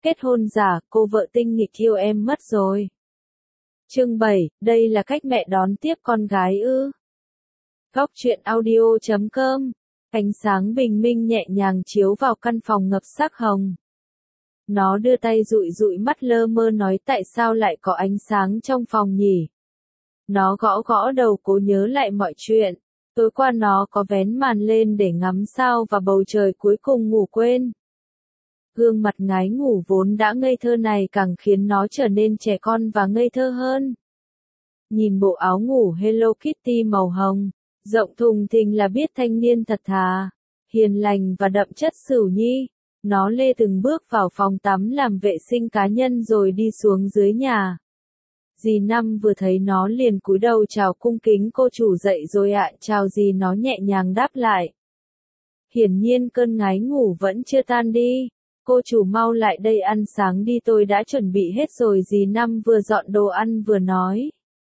Kết hôn giả, cô vợ tinh nghịch yêu em mất rồi. Chương 7, đây là cách mẹ đón tiếp con gái ư? Góc truyện audio.com. Ánh sáng bình minh nhẹ nhàng chiếu vào căn phòng ngập sắc hồng. Nó đưa tay dụi dụi mắt lơ mơ nói tại sao lại có ánh sáng trong phòng nhỉ? Nó gõ gõ đầu cố nhớ lại mọi chuyện. Tối qua nó có vén màn lên để ngắm sao và bầu trời cuối cùng ngủ quên. Gương mặt ngái ngủ vốn đã ngây thơ này càng khiến nó trở nên trẻ con và ngây thơ hơn. Nhìn bộ áo ngủ Hello Kitty màu hồng, rộng thùng thình là biết thanh niên thật thà, hiền lành và đậm chất Sửu Nhi. Nó lê từng bước vào phòng tắm làm vệ sinh cá nhân rồi đi xuống dưới nhà. Dì Năm vừa thấy nó liền cúi đầu chào cung kính cô chủ dậy rồi ạ. Chào dì, nó nhẹ nhàng đáp lại. Hiển nhiên cơn ngái ngủ vẫn chưa tan đi. Cô chủ mau lại đây ăn sáng đi, tôi đã chuẩn bị hết rồi. Dì Năm vừa dọn đồ ăn vừa nói.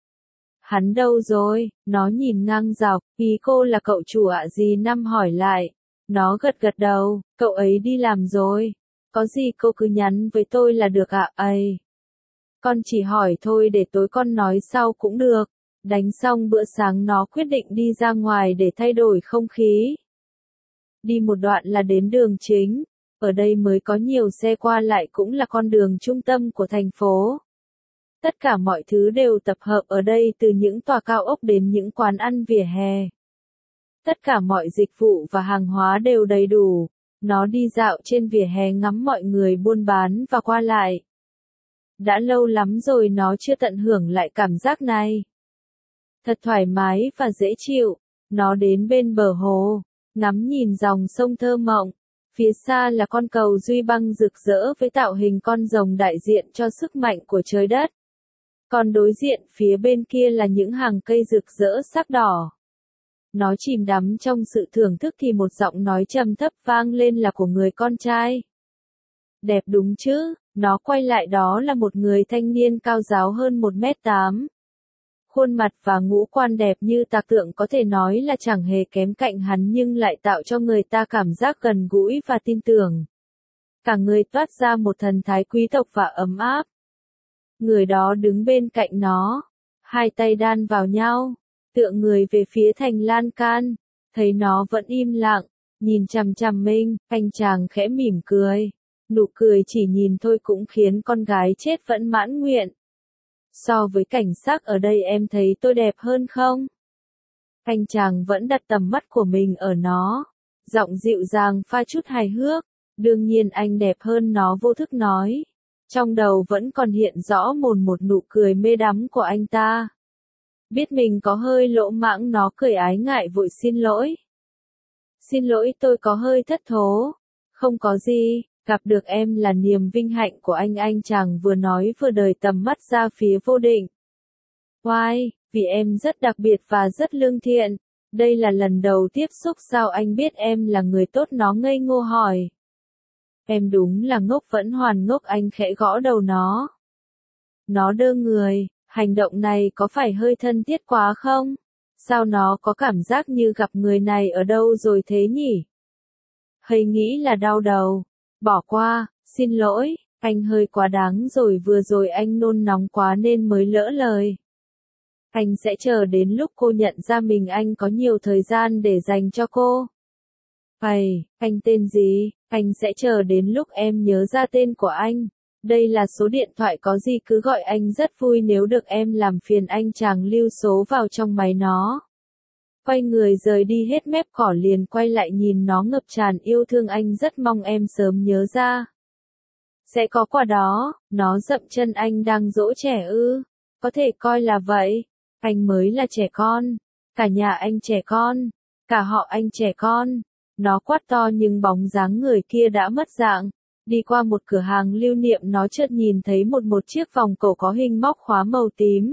Hắn đâu rồi? Nó nhìn ngang dọc. Ý cô là cậu chủ ạ? Dì Năm hỏi lại. Nó gật gật đầu. Cậu ấy đi làm rồi. Có gì cô cứ nhắn với tôi là được ạ. Ây, con chỉ hỏi thôi, để tối con nói sau cũng được. Đánh xong bữa sáng nó quyết định đi ra ngoài để thay đổi không khí. Đi một đoạn là đến đường chính. Ở đây mới có nhiều xe qua lại, cũng là con đường trung tâm của thành phố. Tất cả mọi thứ đều tập hợp ở đây, từ những tòa cao ốc đến những quán ăn vỉa hè. Tất cả mọi dịch vụ và hàng hóa đều đầy đủ. Nó đi dạo trên vỉa hè ngắm mọi người buôn bán và qua lại. Đã lâu lắm rồi nó chưa tận hưởng lại cảm giác này. Thật thoải mái và dễ chịu. Nó đến bên bờ hồ, ngắm nhìn dòng sông thơ mộng. Phía xa là con cầu duy băng rực rỡ với tạo hình con rồng đại diện cho sức mạnh của trời đất. Còn đối diện phía bên kia là những hàng cây rực rỡ sắc đỏ. Nó chìm đắm trong sự thưởng thức thì một giọng nói trầm thấp vang lên, là của người con trai. Đẹp đúng chứ? Nó quay lại, đó là một người thanh niên cao ráo hơn 1m8. Khuôn mặt và ngũ quan đẹp như tạc tượng, có thể nói là chẳng hề kém cạnh hắn nhưng lại tạo cho người ta cảm giác gần gũi và tin tưởng. Cả người toát ra một thần thái quý tộc và ấm áp. Người đó đứng bên cạnh nó, hai tay đan vào nhau, tựa người về phía thành lan can. Thấy nó vẫn im lặng, nhìn chằm chằm mình, anh chàng khẽ mỉm cười. Nụ cười chỉ nhìn thôi cũng khiến con gái chết vẫn mãn nguyện. So với cảnh sắc ở đây em thấy tôi đẹp hơn không? Anh chàng vẫn đặt tầm mắt của mình ở nó. Giọng dịu dàng pha chút hài hước. Đương nhiên anh đẹp hơn, nó vô thức nói. Trong đầu vẫn còn hiện rõ một nụ cười mê đắm của anh ta. Biết mình có hơi lỗ mãng, nó cười ái ngại vội xin lỗi. Xin lỗi, tôi có hơi thất thố. Không có gì. Gặp được em là niềm vinh hạnh của anh chàng vừa nói vừa đời tầm mắt ra phía Vô Định. Why? Vì em rất đặc biệt và rất lương thiện. Đây là lần đầu tiếp xúc. Sao anh biết em là người tốt? Nó ngây ngô hỏi. Em đúng là ngốc, vẫn hoàn ngốc. Anh khẽ gõ đầu nó. Nó đơ người. Hành động này có phải hơi thân thiết quá không? Sao nó có cảm giác như gặp người này ở đâu rồi thế nhỉ? Hay nghĩ là đau đầu. Bỏ qua, xin lỗi, anh hơi quá đáng rồi, vừa rồi anh nôn nóng quá nên mới lỡ lời. Anh sẽ chờ đến lúc cô nhận ra mình, anh có nhiều thời gian để dành cho cô. Vậy, anh tên gì? Anh sẽ chờ đến lúc em nhớ ra tên của anh. Đây là số điện thoại, có gì cứ gọi, anh rất vui nếu được em làm phiền. Anh chàng lưu số vào trong máy nó. Quay người rời đi, hết mép cỏ liền quay lại nhìn nó ngập tràn yêu thương. Anh rất mong em sớm nhớ ra. Sẽ có quà đó. Nó dậm chân. Anh đang dỗ trẻ ư? Có thể coi là vậy. Anh mới là trẻ con. Cả nhà anh trẻ con. Cả họ anh trẻ con. Nó quát to nhưng bóng dáng người kia đã mất dạng. Đi qua một cửa hàng lưu niệm, nó chợt nhìn thấy một chiếc vòng cổ có hình móc khóa màu tím.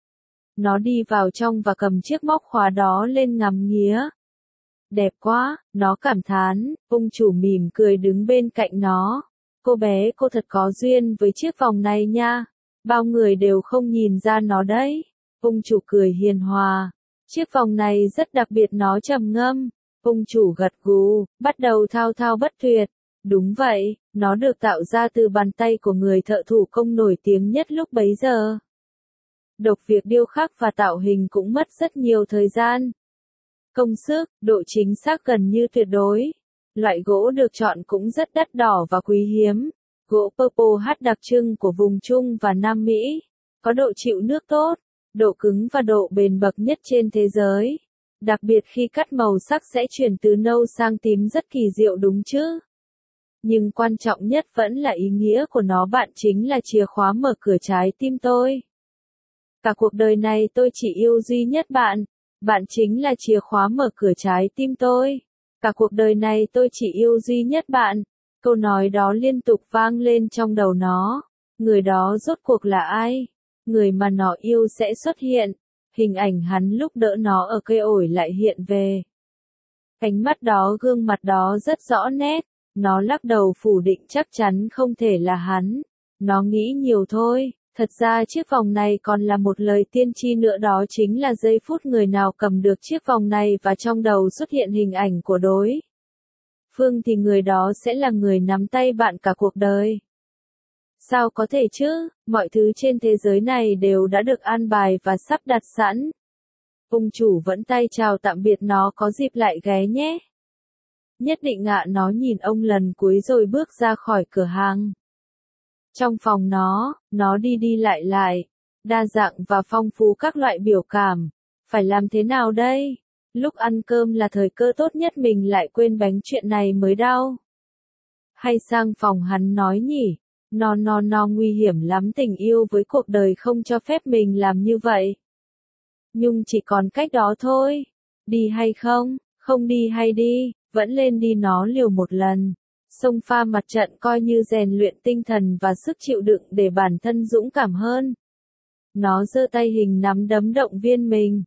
Nó đi vào trong và cầm chiếc móc khóa đó lên ngắm nghía. Đẹp quá, nó cảm thán. Ông chủ mỉm cười đứng bên cạnh nó. Cô bé, cô thật có duyên với chiếc vòng này nha. Bao người đều không nhìn ra nó đấy. Ông chủ cười hiền hòa. Chiếc vòng này rất đặc biệt, nó trầm ngâm. Ông chủ gật gù, bắt đầu thao thao bất tuyệt. Đúng vậy, nó được tạo ra từ bàn tay của người thợ thủ công nổi tiếng nhất lúc bấy giờ. Độc việc điêu khắc và tạo hình cũng mất rất nhiều thời gian. Công sức, độ chính xác gần như tuyệt đối. Loại gỗ được chọn cũng rất đắt đỏ và quý hiếm. Gỗ Purple H đặc trưng của vùng Trung và Nam Mỹ. Có độ chịu nước tốt, độ cứng và độ bền bậc nhất trên thế giới. Đặc biệt khi cắt màu sắc sẽ chuyển từ nâu sang tím rất kỳ diệu đúng chứ. Nhưng quan trọng nhất vẫn là ý nghĩa của nó, bạn chính là chìa khóa mở cửa trái tim tôi. Cả cuộc đời này tôi chỉ yêu duy nhất bạn. Bạn chính là chìa khóa mở cửa trái tim tôi. Cả cuộc đời này tôi chỉ yêu duy nhất bạn. Câu nói đó liên tục vang lên trong đầu nó. Người đó rốt cuộc là ai? Người mà nó yêu sẽ xuất hiện. Hình ảnh hắn lúc đỡ nó ở cây ổi lại hiện về. Ánh mắt đó, gương mặt đó rất rõ nét. Nó lắc đầu phủ định chắc chắn không thể là hắn. Nó nghĩ nhiều thôi. Thật ra chiếc vòng này còn là một lời tiên tri nữa, đó chính là giây phút người nào cầm được chiếc vòng này và trong đầu xuất hiện hình ảnh của đối phương thì người đó sẽ là người nắm tay bạn cả cuộc đời. Sao có thể chứ, mọi thứ trên thế giới này đều đã được an bài và sắp đặt sẵn. Ông chủ vẫn tay chào tạm biệt, nó có dịp lại ghé nhé. Nhất định ạ, nó nhìn ông lần cuối rồi bước ra khỏi cửa hàng. Trong phòng nó đi đi lại, đa dạng và phong phú các loại biểu cảm. Phải làm thế nào đây? Lúc ăn cơm là thời cơ tốt nhất, mình lại quên bánh, chuyện này mới đau. Hay sang phòng hắn nói nhỉ? No, nguy hiểm lắm, tình yêu với cuộc đời không cho phép mình làm như vậy. Nhưng chỉ còn cách đó thôi. Đi hay không? Không đi hay đi, vẫn lên đi, nó liều một lần. Xông pha mặt trận coi như rèn luyện tinh thần và sức chịu đựng để bản thân dũng cảm hơn. Nó giơ tay hình nắm đấm động viên mình.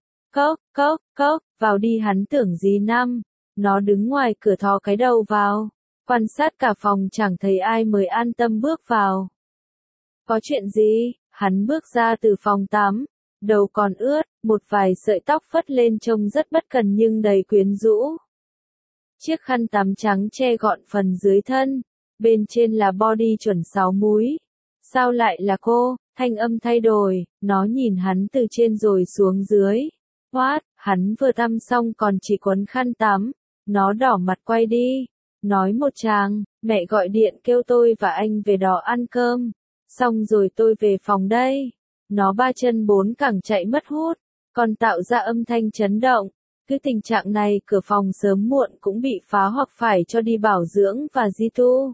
Cốc, vào đi, hắn tưởng gì năm. Nó đứng ngoài cửa thò cái đầu vào. Quan sát cả phòng chẳng thấy ai mới an tâm bước vào. Có chuyện gì? Hắn bước ra từ phòng tắm. Đầu còn ướt, một vài sợi tóc phất lên trông rất bất cần nhưng đầy quyến rũ. Chiếc khăn tắm trắng che gọn phần dưới thân, bên trên là body chuẩn 6 múi. Sao lại là cô? Thanh âm thay đổi, nó nhìn hắn từ trên rồi xuống dưới. What? Hắn vừa tắm xong còn chỉ quấn khăn tắm. Nó đỏ mặt quay đi. Nói một tràng, mẹ gọi điện kêu tôi và anh về đó ăn cơm. Xong rồi tôi về phòng đây. Nó ba chân bốn cẳng chạy mất hút, còn tạo ra âm thanh chấn động. Cứ tình trạng này cửa phòng sớm muộn cũng bị phá hoặc phải cho đi bảo dưỡng và di tu.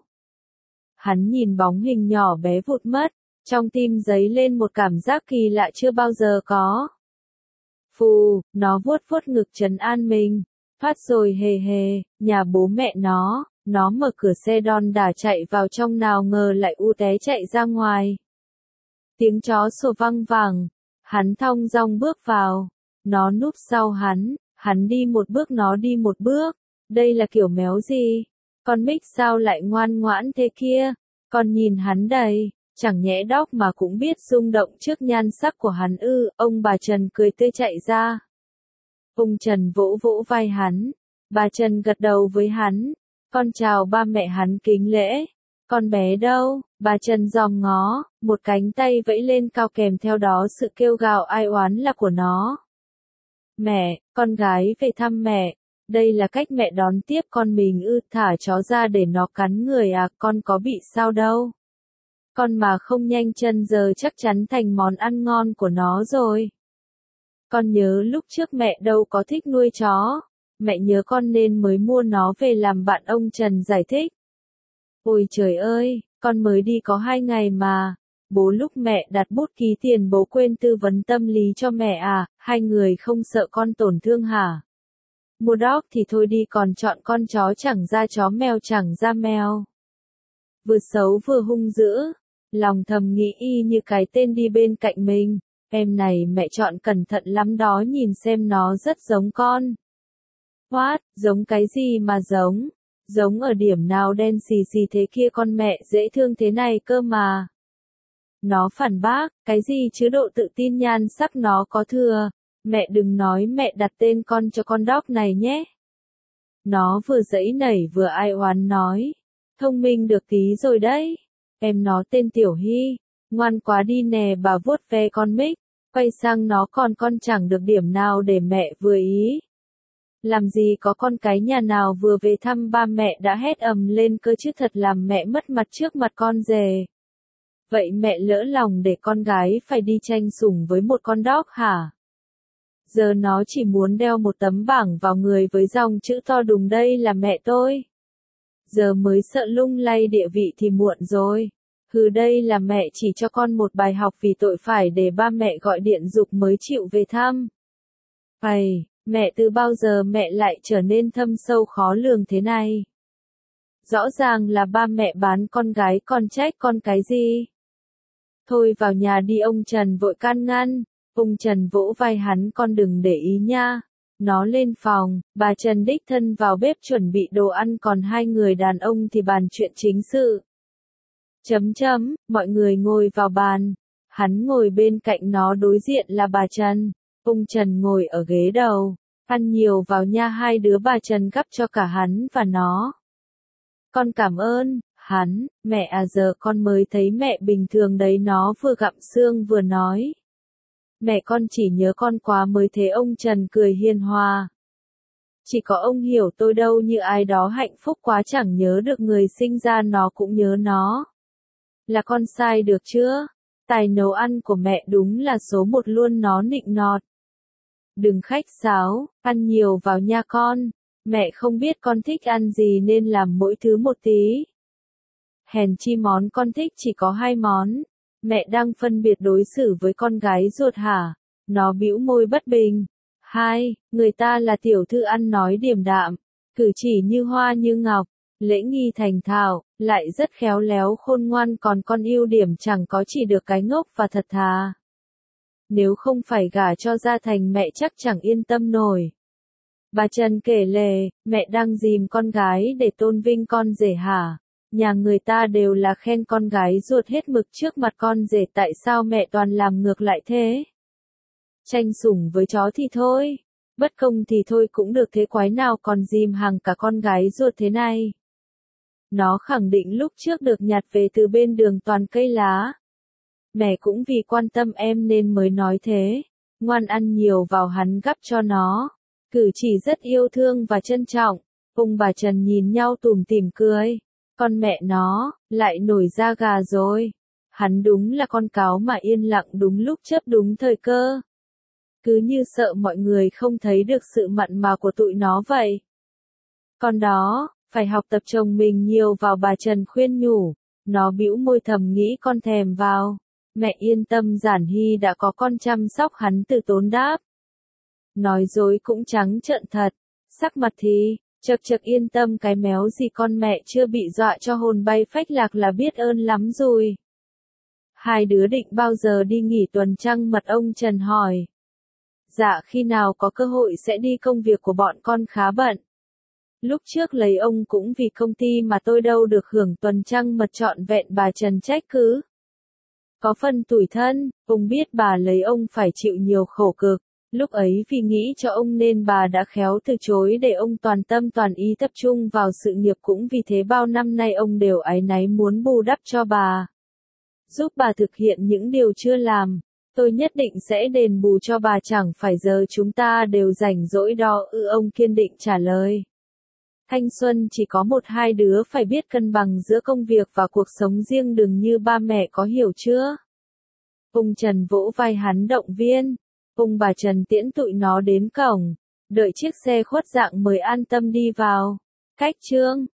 Hắn nhìn bóng hình nhỏ bé vụt mất, trong tim dấy lên một cảm giác kỳ lạ chưa bao giờ có. Phù, nó vuốt vuốt ngực trấn an mình. Phát rồi hề, nhà bố mẹ nó mở cửa xe đon đả chạy vào trong, nào ngờ lại té chạy ra ngoài. Tiếng chó sủa vang vẳng, hắn thong dong bước vào. Nó núp sau hắn đi một bước nó đi một bước. Đây là kiểu méo gì? Con Mick sao lại ngoan ngoãn thế kia? Con nhìn hắn đầy, chẳng nhẽ Dog mà cũng biết rung động trước nhan sắc của hắn ư? Ông bà Trần cười tươi chạy ra. Ông Trần vỗ vỗ vai hắn. Bà Trần gật đầu với hắn. Con chào ba mẹ, hắn kính lễ. Con bé đâu? Bà Trần dòm ngó, một cánh tay vẫy lên cao kèm theo đó sự kêu gào ai oán là của nó. Mẹ, con gái về thăm mẹ. Đây là cách mẹ đón tiếp con mình ư? Thả chó ra để nó cắn người à? Con có bị sao đâu. Con mà không nhanh chân giờ chắc chắn thành món ăn ngon của nó rồi. Con nhớ lúc trước mẹ đâu có thích nuôi chó. Mẹ nhớ con nên mới mua nó về làm bạn, ông Trần giải thích. Ôi trời ơi, con mới đi có 2 ngày mà. Bố lúc mẹ đặt bút ký tiền bố quên tư vấn tâm lý cho mẹ à? Hai người không sợ con tổn thương hả? Mua dog thì thôi đi, còn chọn con chó chẳng ra chó, mèo chẳng ra mèo. Vừa xấu vừa hung dữ. Lòng thầm nghĩ y như cái tên đi bên cạnh mình. Em này mẹ chọn cẩn thận lắm đó, nhìn xem nó rất giống con. What, giống cái gì mà giống? Giống ở điểm nào? Đen xì xì thế kia, con mẹ dễ thương thế này cơ mà. Nó phản bác, cái gì chứ, độ tự tin nhan sắc nó có thừa. Mẹ đừng nói mẹ đặt tên con cho con dog này nhé. Nó vừa giãy nảy vừa ai oán nói. Thông minh được tí rồi đấy. Em nó tên Tiểu Hy, ngoan quá đi nè, bà vuốt ve con Mick, quay sang nó, con chẳng được điểm nào để mẹ vừa ý. Làm gì có con cái nhà nào vừa về thăm ba mẹ đã hét ầm lên cơ chứ, thật làm mẹ mất mặt trước mặt con rể. Vậy mẹ lỡ lòng để con gái phải đi tranh sủng với một con dog hả? Giờ nó chỉ muốn đeo một tấm bảng vào người với dòng chữ to đùng đây là mẹ tôi. Giờ mới sợ lung lay địa vị thì muộn rồi. Hừ, đây là mẹ chỉ cho con một bài học vì tội phải để ba mẹ gọi điện giục mới chịu về thăm. Ây, mẹ từ bao giờ mẹ lại trở nên thâm sâu khó lường thế này? Rõ ràng là ba mẹ bán con gái, con trách con cái gì? Thôi vào nhà đi, ông Trần vội can ngăn. Ông Trần vỗ vai hắn, con đừng để ý nha. Nó lên phòng, bà Trần đích thân vào bếp chuẩn bị đồ ăn, còn hai người đàn ông thì bàn chuyện chính sự. Mọi người ngồi vào bàn. Hắn ngồi bên cạnh nó, đối diện là bà Trần. Ông Trần ngồi ở ghế đầu. Ăn nhiều vào nha hai đứa, bà Trần gắp cho cả hắn và nó. Con cảm ơn. Hắn, mẹ à, giờ con mới thấy mẹ bình thường đấy, nó vừa gặm xương vừa nói. Mẹ con chỉ nhớ con quá mới thế. Ông Trần cười hiền hòa. Chỉ có ông hiểu tôi đâu, như ai đó hạnh phúc quá chẳng nhớ được người sinh ra nó cũng nhớ nó. Là con sai được chưa? Tài nấu ăn của mẹ đúng là số một luôn, nó nịnh nọt. Đừng khách sáo, ăn nhiều vào nha con. Mẹ không biết con thích ăn gì nên làm mỗi thứ một tí. Hèn chi món con thích chỉ có 2 món. Mẹ đang phân biệt đối xử với con gái ruột hả? Nó bĩu môi bất bình. Người ta là tiểu thư ăn nói điềm đạm, cử chỉ như hoa như ngọc, lễ nghi thành thạo, lại rất khéo léo khôn ngoan, còn con ưu điểm chẳng có chỉ được cái ngốc và thật thà. Nếu không phải gả cho gia thành mẹ chắc chẳng yên tâm nổi. Bà Trần kể lể, mẹ đang dìm con gái để tôn vinh con rể hả? Nhà người ta đều là khen con gái ruột hết mực trước mặt con rể, tại sao mẹ toàn làm ngược lại thế? Tranh sủng với chó thì thôi, bất công thì thôi cũng được, thế quái nào còn dìm hàng cả con gái ruột thế này? Nó khẳng định lúc trước được nhặt về từ bên đường toàn cây lá. Mẹ cũng vì quan tâm em nên mới nói thế. Ngoan ăn nhiều vào, hắn gắp cho nó. Cử chỉ rất yêu thương và trân trọng. Ông bà Trần nhìn nhau tủm tỉm cười. Con mẹ nó, lại nổi da gà rồi. Hắn đúng là con cáo mà yên lặng đúng lúc, chớp đúng thời cơ. Cứ như sợ mọi người không thấy được sự mặn mà của tụi nó vậy. Con đó, phải học tập chồng mình nhiều vào, bà Trần khuyên nhủ. Nó bĩu môi thầm nghĩ con thèm vào. Mẹ yên tâm, Giản Hy đã có con chăm sóc, hắn từ tốn đáp. Nói dối cũng trắng trợn thật. Sắc mặt thì, chật yên tâm cái méo gì, con mẹ chưa bị dọa cho hồn bay phách lạc là biết ơn lắm rồi. Hai đứa định bao giờ đi nghỉ tuần trăng mật, ông Trần hỏi. Dạ khi nào có cơ hội sẽ đi, công việc của bọn con khá bận. Lúc trước lấy ông cũng vì công ty mà tôi đâu được hưởng tuần trăng mật trọn vẹn, bà Trần trách cứ. Có phần tủi thân, ông biết bà lấy ông phải chịu nhiều khổ cực. Lúc ấy vì nghĩ cho ông nên bà đã khéo từ chối để ông toàn tâm toàn ý tập trung vào sự nghiệp, cũng vì thế bao năm nay ông đều áy náy muốn bù đắp cho bà. Giúp bà thực hiện những điều chưa làm. Tôi nhất định sẽ đền bù cho bà, chẳng phải giờ chúng ta đều rảnh rỗi đó ư, ông kiên định trả lời. Thanh xuân chỉ có 1-2 đứa, phải biết cân bằng giữa công việc và cuộc sống riêng, đừng như ba mẹ, có hiểu chưa? Ông Trần vỗ vai hắn động viên. Ông bà Trần tiễn tụi nó đến cổng. Đợi chiếc xe khuất dạng mới an tâm đi vào. Cách chương